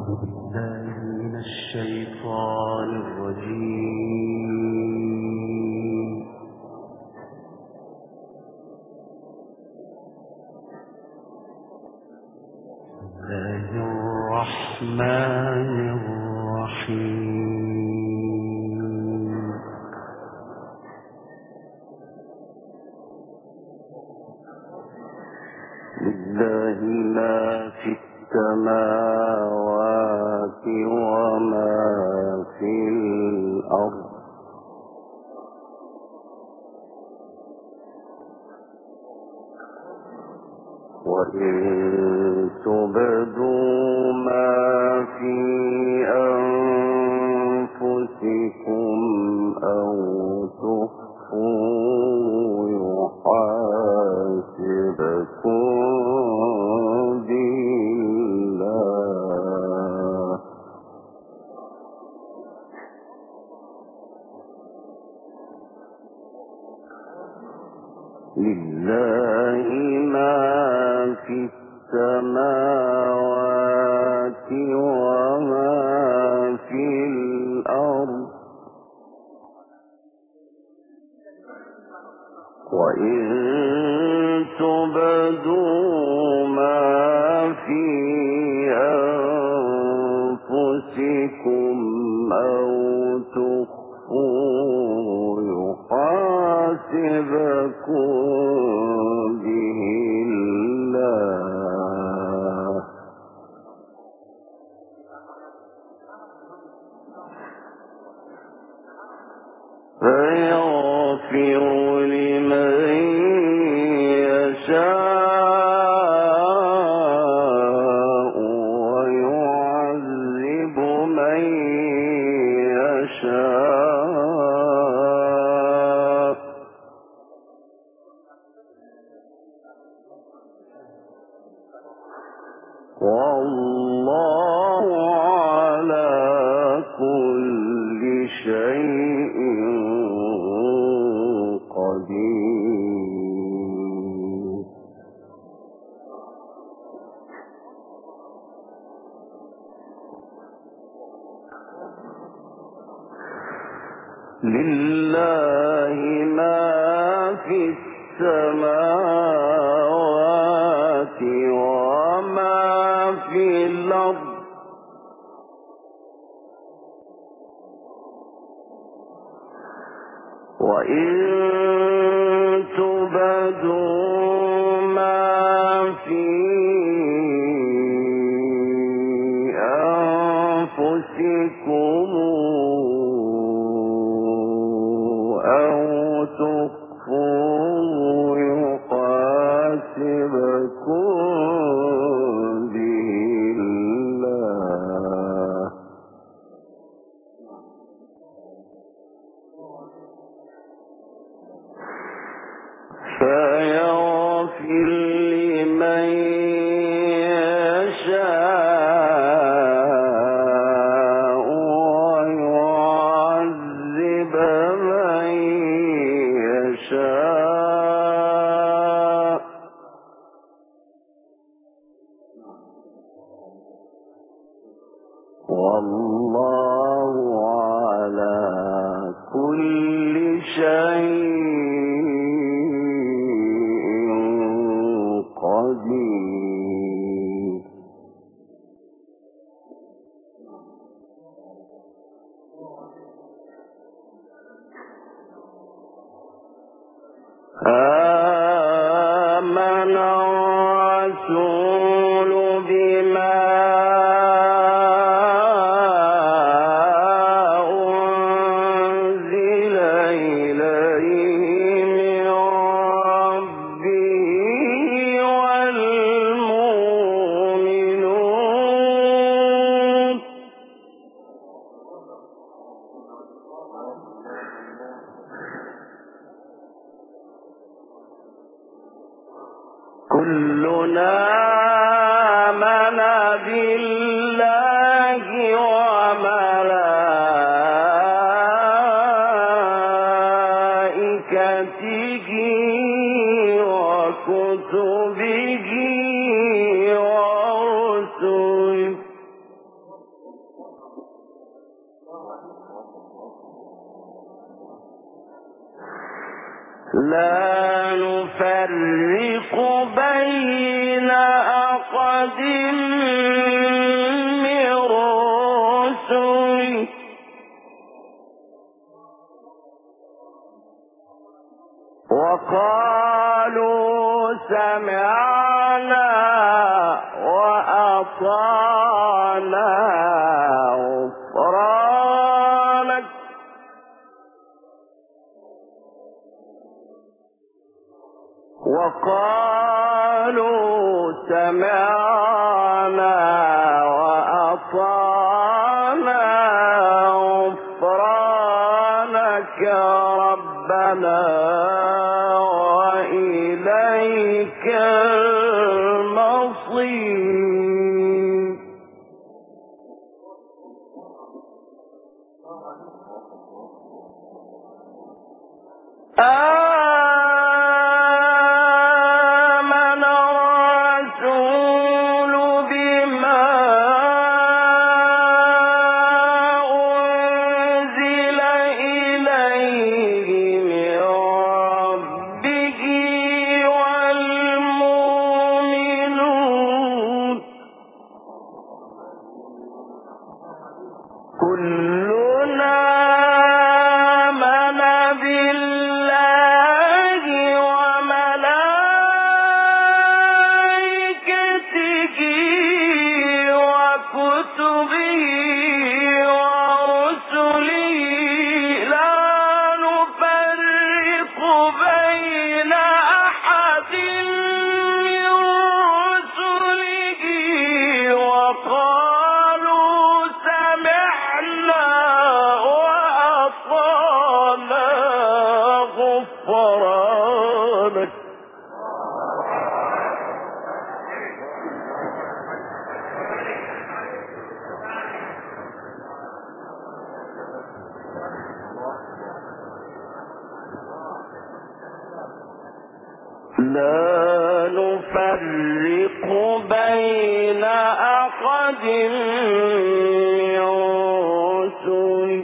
بالله من الشيطان الرجيم. بسم الله الرحمن الرحيم. لله ما في السماوات وما في الأرض وإن تبدوا ما في أنفسكم أو تخفوه يحاسبكم لله ما في السماوات وما في الأرض وإن تبدوا ما في أنفسكم أو تخفوه يحاسبكم به الله فيغفر لمن يشاء ويعذب من يشاء والله على كل شيء قدير. لله ما في السماوات وما في الأرض وإن تبدوا ما في أنفسكم أو تخفوه يحاسبكم به الله فيغفر لمن يشاء ويعذب من يشاء والله على كل شيء قدير. آمن الرسول بما أنزل إليه من ربه والمؤمنون لا نفرق بين أحد من رسله وقالوا سمعنا وأطعنا غفرانك وقالوا سمعنا وأطعنا غفرانك ربنا وإليك المصير آمن الرسول بما أنزل إليه من ربه والمؤمنون كلنا آمن بالله وملائكته وكتبه ورسله لا نفرق بين أحد من رسله وقالوا سمعنا وأطعنا غفرانك لا نفرق بين أحد من رسله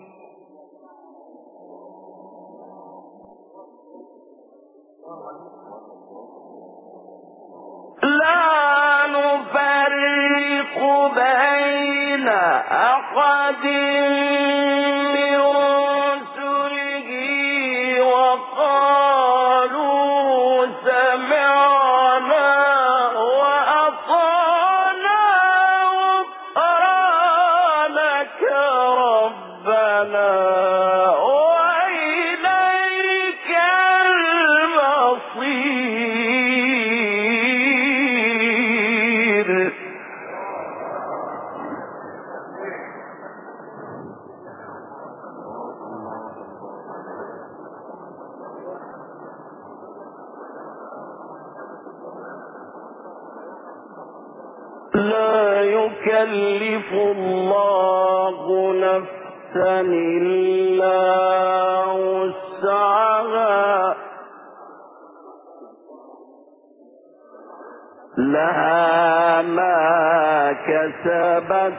لا نفرق بين أحد من رسله وقالوا سمعنا وأطعنا غفرانك ربنا وإليك المصير لا يكلف الله نفسا إلا وسعها لها ما كسبت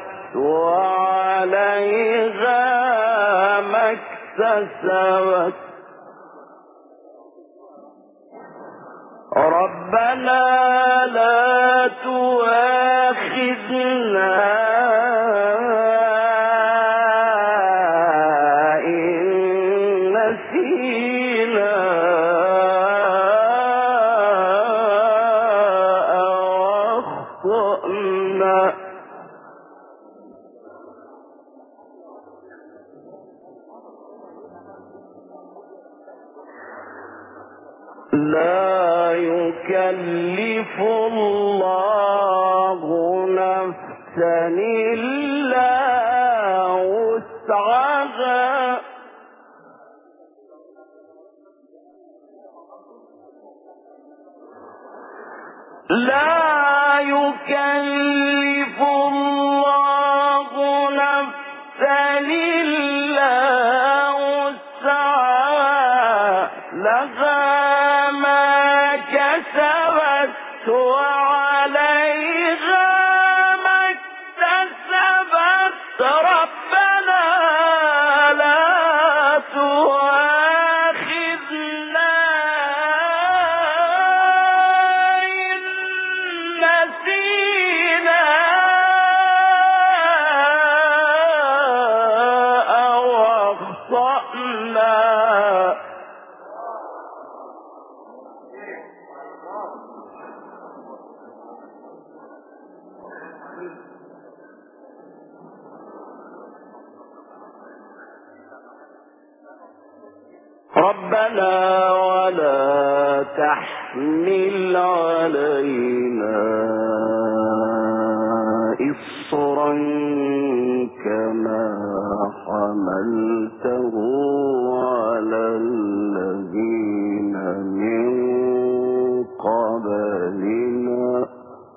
وعليها ما اكتسبت ربنا لا تؤاخذنا إن نسينا أو أخطأنا لا يكلف الله نفسا إلا وسعها لا يكلف الله نفسا إلا وسعها لها ما كسبت وعليها ما اكتسبت ربنا لا تؤاخذنا ربنا ولا تحمل علينا إصرا كما حملته على الذين من قبلنا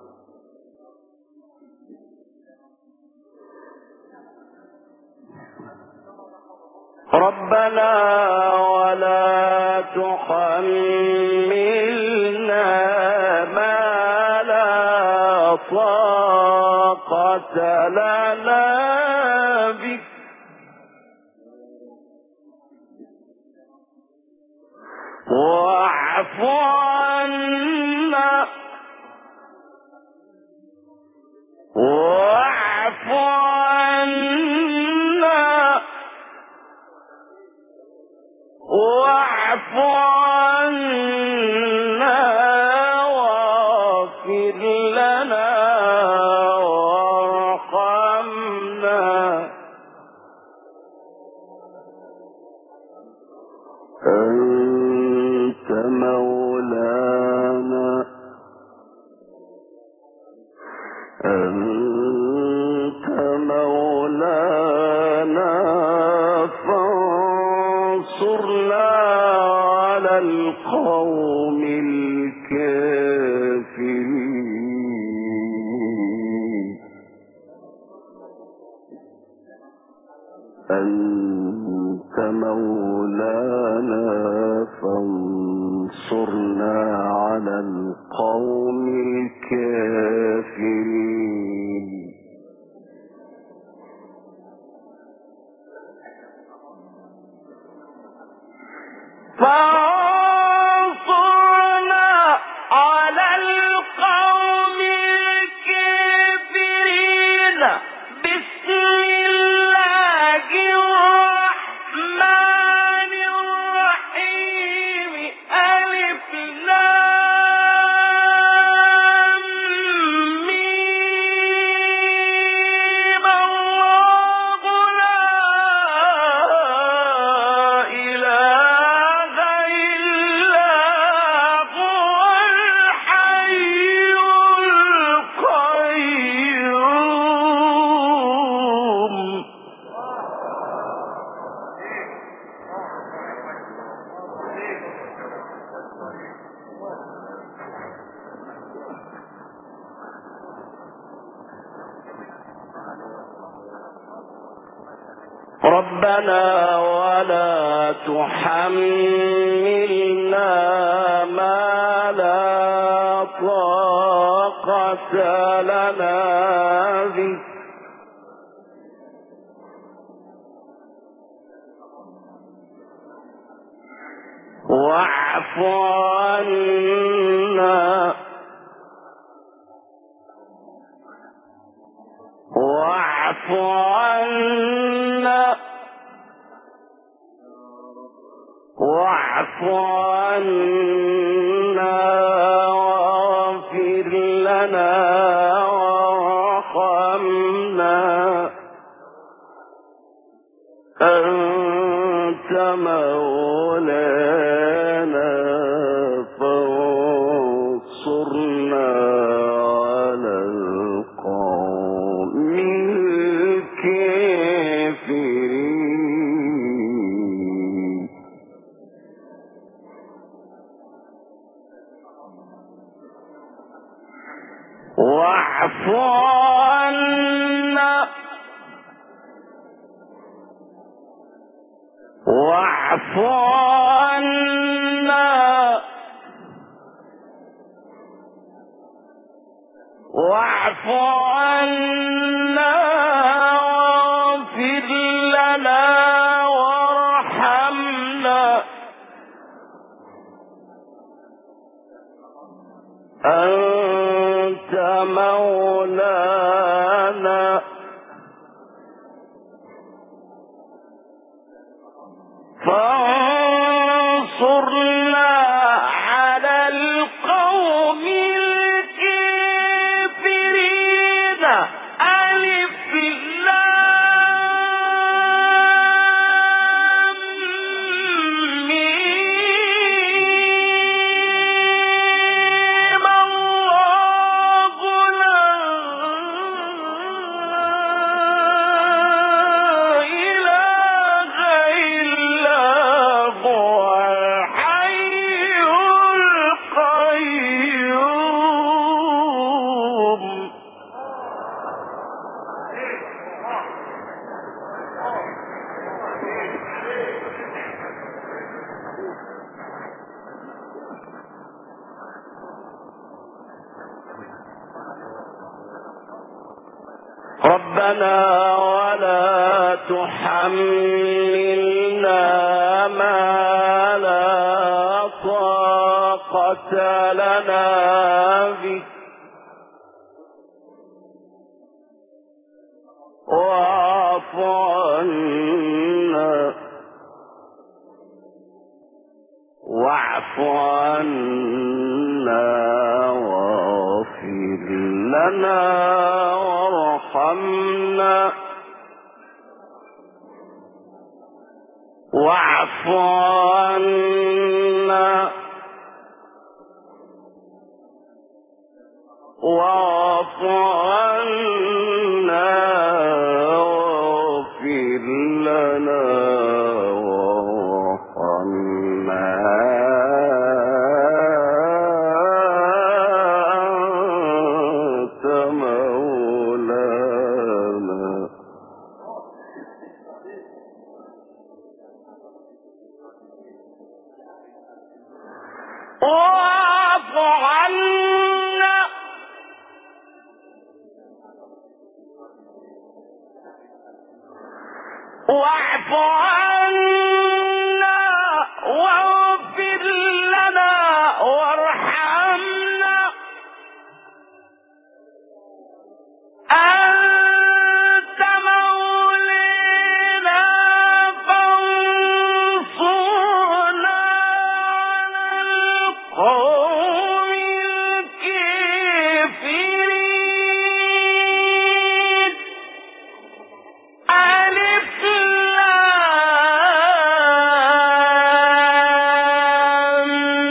ربنا ولا تحملنا ما لا طاقة لنا به واعف عنا واعف عنا واعف عنا واغفر لنا وارحمنا أنت مولانا أنت مولانا فانصرنا على القوم الكافرين أنت مولانا فانصرنا على القوم الكافرين فانصرنا على القوم الكافرين بسم الله الرحمن الرحيم ألف لام ميم الله لا إله إلا هو الحي القيوم ربنا ولا تحملنا ما لا طاقة لنا به واعف عنا واعف عنا واعف عنا واغفر لنا وارحمنا أنت مولانا فانصرنا على القوم الكافرين واعف عنا واعف عنا واعف عنا واغفر لنا وارحمنا أنت مولانا فانصرنا على القوم الكافرين ألف لام ميم ربنا ولا تحملنا ما لا طاقة لنا به واعف عنا واغفر لنا وارحمنا واعف عنا واعف عنا واغفر لنا وارحمنا أنت مولانا واعف عنا واعف عنا واغفر لنا وارحمنا أنت مولانا فانصرنا على القوم الكافرين ألف لام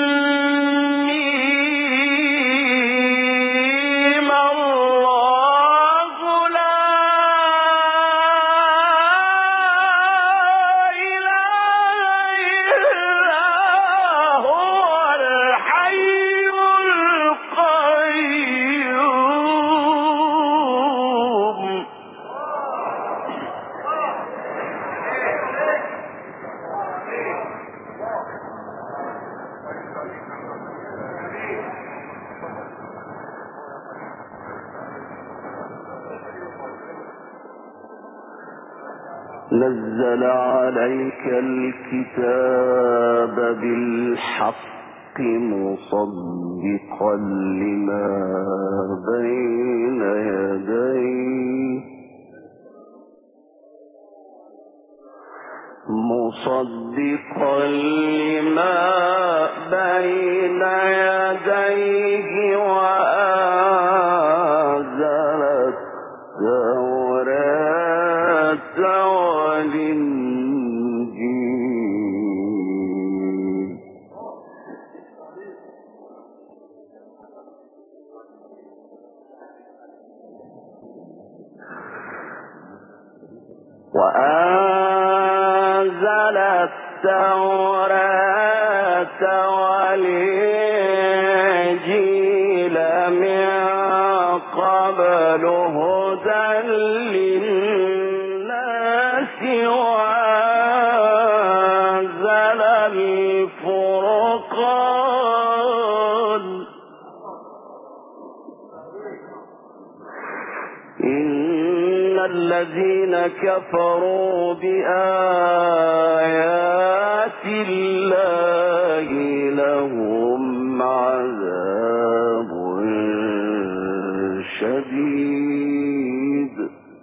ميم الله لا إله إلا هو الحي القيوم نزل عليك الكتاب بالحق مصدقا لما بين يديه وأنزل التوراة والإنجيل من قبل هدى للناس وأنزل الفرقان إن الذين كفروا بآيات الله لهم عذاب شديد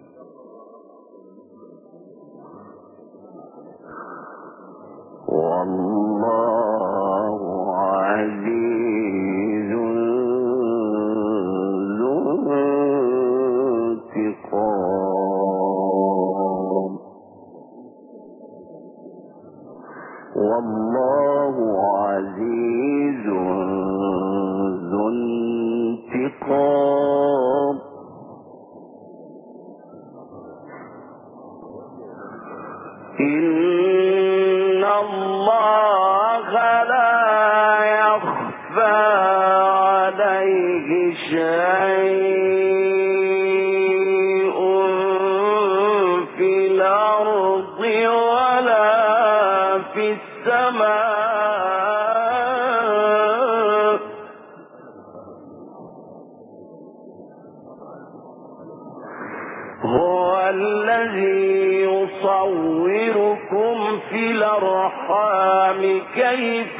والله عزيز ذو انتقام والله عزيز ذو انتقام إن الله لا يخفى عليه شيء في الأرض ولا في السماء هو الذي يصوركم في الأرحام كيف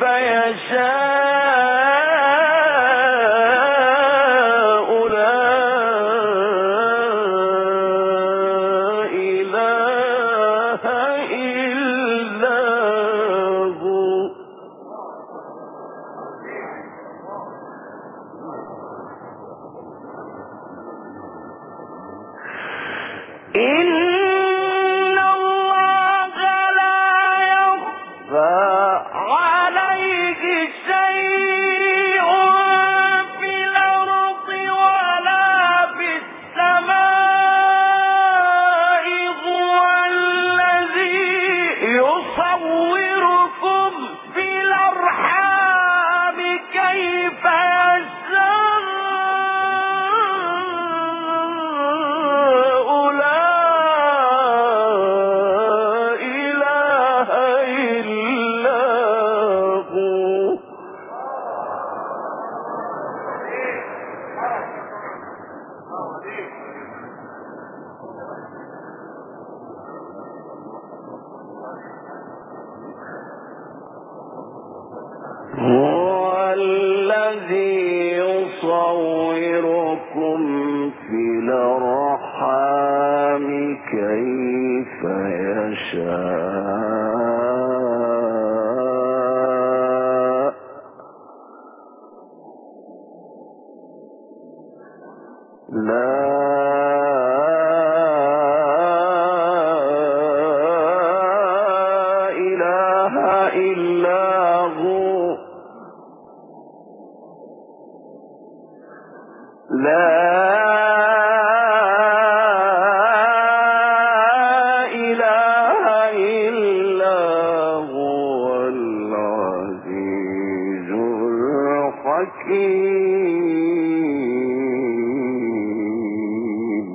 يشاء هو الذي يصوركم في الأرحام كيف يشاء لا إله إلا هو لا إله إلا هو العزيز الحكيم.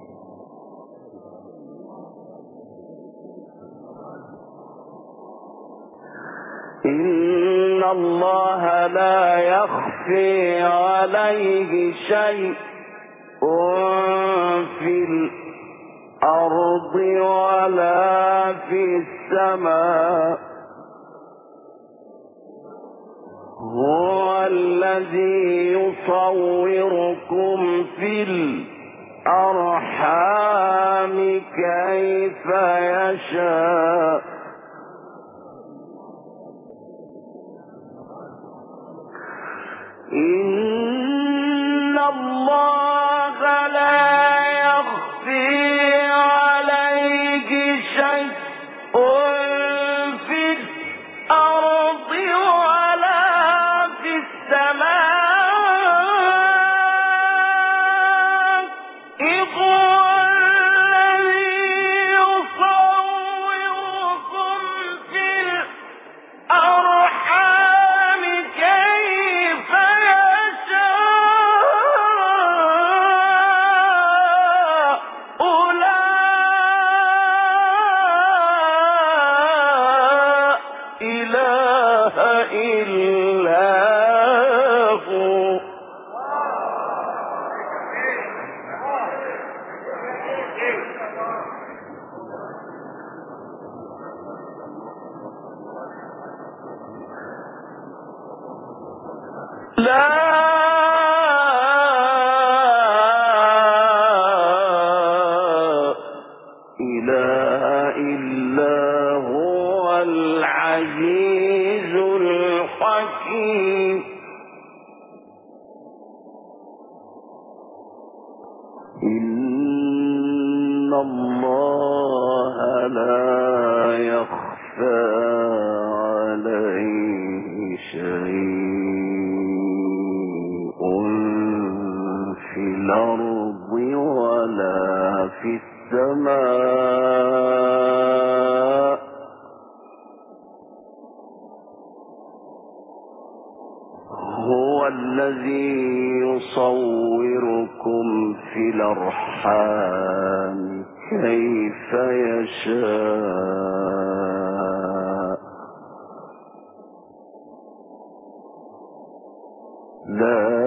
إن الله لا يخفي عليه شيء في الأرض ولا في السماء. هو الذي يصوركم في الأرحام كيف يشاء إن الله لا يخفي عليه شيء في الأرض ولا في السماء. هو الذي يصوركم في الأرحام كيف لا إله إلا هو العزيز الحكيم. إن الله لا يخفى عليه شيء في الأرض ولا في السماء. هو الذي يصوركم في الأرحام كيف يشاء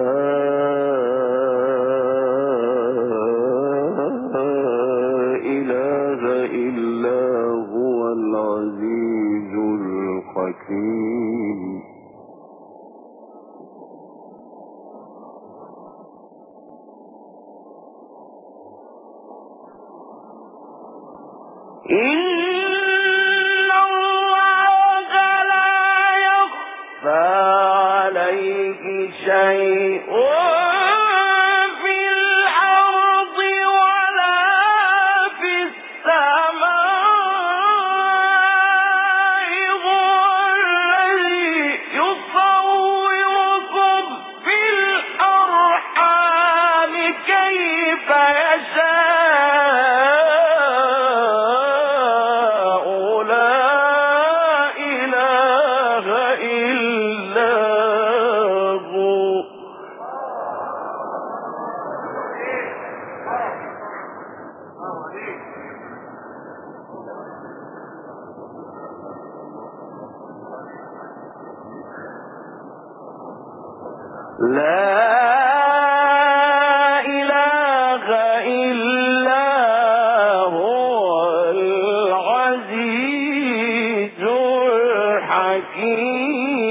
لا إن الله لا يخفى عليه شيء في الأرض ولا في السماء هو الذي يصوركم في الأرحام كيف يشاء لا إله إلا هو لا إله إلا هو العزيز الحكيم